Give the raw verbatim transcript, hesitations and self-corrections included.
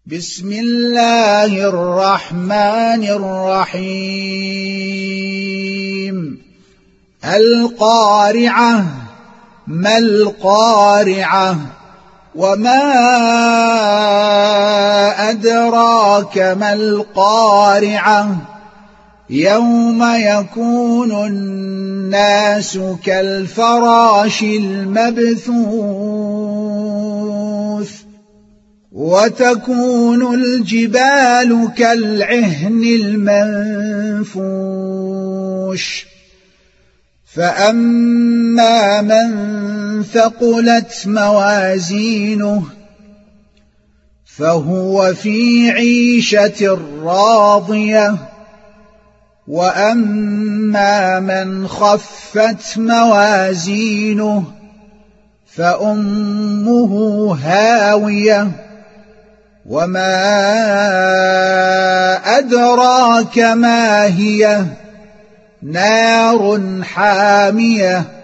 بسم الله الرحمن الرحيم القارعة ما القارعة وما أدراك ما القارعة يوم يكون الناس كالفراش المبثوث وتكون الجبال كالعهن المنفوش فأما من ثقلت موازينه فهو في عيشة راضية وأما من خفت موازينه فأمه هاوية وما أدراك ما هي نار حامية